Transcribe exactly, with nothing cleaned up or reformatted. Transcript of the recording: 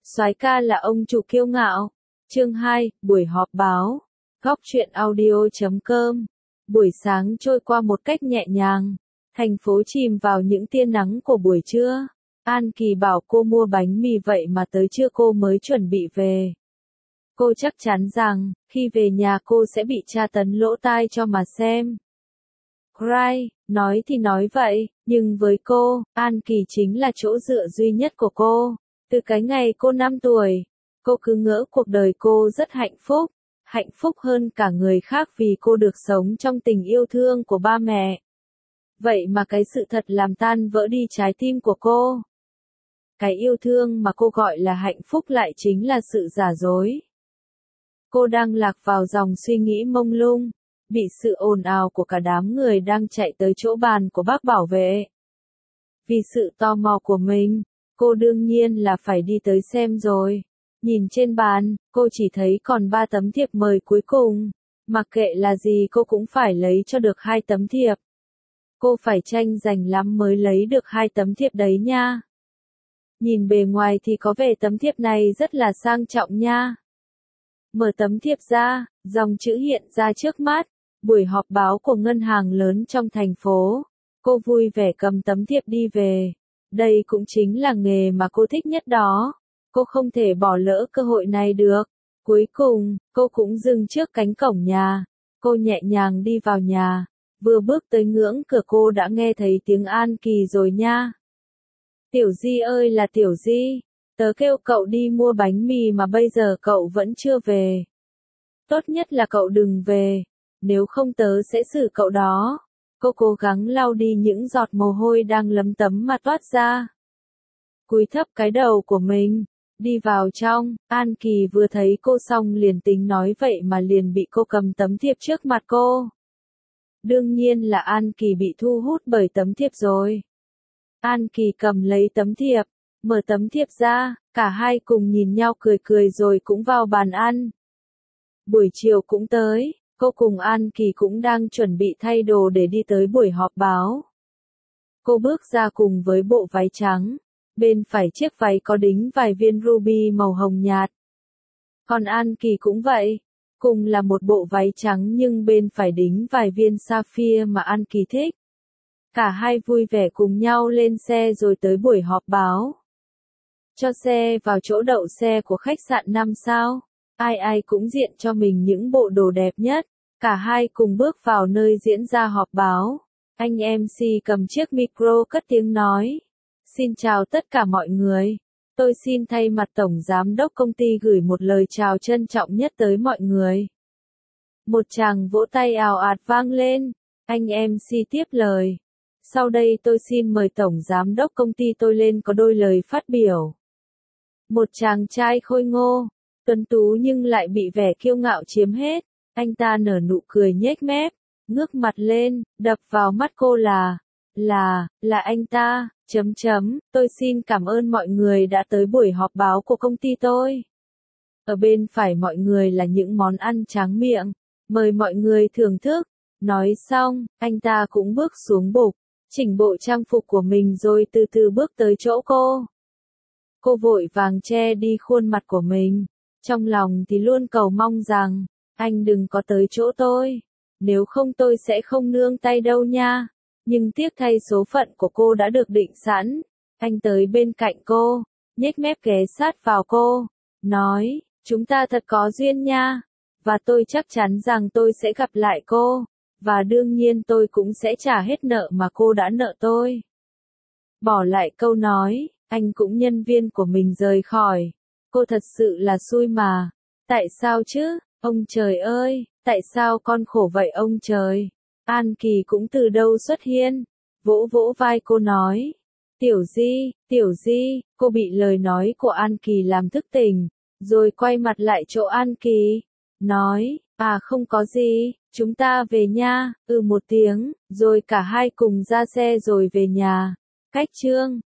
Soái ca là ông chủ kiêu ngạo. Chương hai, buổi họp báo. Góc truyện audio chấm com. Buổi sáng trôi qua một cách nhẹ nhàng. Thành phố chìm vào những tia nắng của buổi trưa. An Kỳ bảo cô mua bánh mì vậy mà tới trưa cô mới chuẩn bị về. Cô chắc chắn rằng, khi về nhà cô sẽ bị tra tấn lỗ tai cho mà xem. Cry, nói thì nói vậy, nhưng với cô, An Kỳ chính là chỗ dựa duy nhất của cô. Từ cái ngày cô năm tuổi, cô cứ ngỡ cuộc đời cô rất hạnh phúc, hạnh phúc hơn cả người khác vì cô được sống trong tình yêu thương của ba mẹ. Vậy mà cái sự thật làm tan vỡ đi trái tim của cô. Cái yêu thương mà cô gọi là hạnh phúc lại chính là sự giả dối. Cô đang lạc vào dòng suy nghĩ mông lung, bị sự ồn ào của cả đám người đang chạy tới chỗ bàn của bác bảo vệ. Vì sự tò mò của mình, cô đương nhiên là phải đi tới xem rồi. Nhìn trên bàn, cô chỉ thấy còn ba tấm thiệp mời cuối cùng. Mặc kệ là gì cô cũng phải lấy cho được hai tấm thiệp. Cô phải tranh giành lắm mới lấy được hai tấm thiệp đấy nha. Nhìn bề ngoài thì có vẻ tấm thiệp này rất là sang trọng nha. Mở tấm thiệp ra, dòng chữ hiện ra trước mắt. Buổi họp báo của ngân hàng lớn trong thành phố. Cô vui vẻ cầm tấm thiệp đi về. Đây cũng chính là nghề mà cô thích nhất đó. Cô không thể bỏ lỡ cơ hội này được. Cuối cùng, cô cũng dừng trước cánh cổng nhà. Cô nhẹ nhàng đi vào nhà. Vừa bước tới ngưỡng cửa cô đã nghe thấy tiếng An Kỳ rồi nha. Tiểu Di ơi là Tiểu Di, tớ kêu cậu đi mua bánh mì mà bây giờ cậu vẫn chưa về. Tốt nhất là cậu đừng về, nếu không tớ sẽ xử cậu đó. Cô cố gắng lau đi những giọt mồ hôi đang lấm tấm mà toát ra. Cúi thấp cái đầu của mình, đi vào trong. An Kỳ vừa thấy cô xong liền tính nói vậy mà liền bị cô cầm tấm thiệp trước mặt cô. Đương nhiên là An Kỳ bị thu hút bởi tấm thiệp rồi. An Kỳ cầm lấy tấm thiệp, mở tấm thiệp ra, cả hai cùng nhìn nhau cười cười rồi cũng vào bàn ăn. Buổi chiều cũng tới, cô cùng An Kỳ cũng đang chuẩn bị thay đồ để đi tới buổi họp báo. Cô bước ra cùng với bộ váy trắng, bên phải chiếc váy có đính vài viên ruby màu hồng nhạt. Còn An Kỳ cũng vậy, cùng là một bộ váy trắng nhưng bên phải đính vài viên sapphire mà An Kỳ thích. Cả hai vui vẻ cùng nhau lên xe rồi tới buổi họp báo. Cho xe vào chỗ đậu xe của khách sạn năm sao. Ai ai cũng diện cho mình những bộ đồ đẹp nhất. Cả hai cùng bước vào nơi diễn ra họp báo. Anh em xê cầm chiếc micro cất tiếng nói. Xin chào tất cả mọi người. Tôi xin thay mặt Tổng Giám đốc công ty gửi một lời chào trân trọng nhất tới mọi người. Một tràng vỗ tay ào ạt vang lên. Anh em xê tiếp lời. Sau đây tôi xin mời Tổng Giám đốc công ty tôi lên có đôi lời phát biểu. Một chàng trai khôi ngô, tuấn tú nhưng lại bị vẻ kiêu ngạo chiếm hết. Anh ta nở nụ cười nhếch mép, ngước mặt lên, đập vào mắt cô là, là, là anh ta, chấm chấm, tôi xin cảm ơn mọi người đã tới buổi họp báo của công ty tôi. Ở bên phải mọi người là những món ăn tráng miệng, mời mọi người thưởng thức. Nói xong, anh ta cũng bước xuống bục, chỉnh bộ trang phục của mình rồi từ từ bước tới chỗ cô. Cô vội vàng che đi khuôn mặt của mình, trong lòng thì luôn cầu mong rằng, anh đừng có tới chỗ tôi, nếu không tôi sẽ không nương tay đâu nha. Nhưng tiếc thay số phận của cô đã được định sẵn. Anh tới bên cạnh cô, nhếch mép ghé sát vào cô, nói, chúng ta thật có duyên nha, và tôi chắc chắn rằng tôi sẽ gặp lại cô, và đương nhiên tôi cũng sẽ trả hết nợ mà cô đã nợ tôi. Bỏ lại câu nói, anh cũng nhân viên của mình rời khỏi. Cô thật sự là xui mà. Tại sao chứ, ông trời ơi, tại sao con khổ vậy ông trời? An Kỳ cũng từ đâu xuất hiện, vỗ vỗ vai cô nói. Tiểu Di, Tiểu Di, cô bị lời nói của An Kỳ làm thức tỉnh, rồi quay mặt lại chỗ An Kỳ, nói, à không có gì, chúng ta về nha, ừ một tiếng, rồi cả hai cùng ra xe rồi về nhà. Cách chương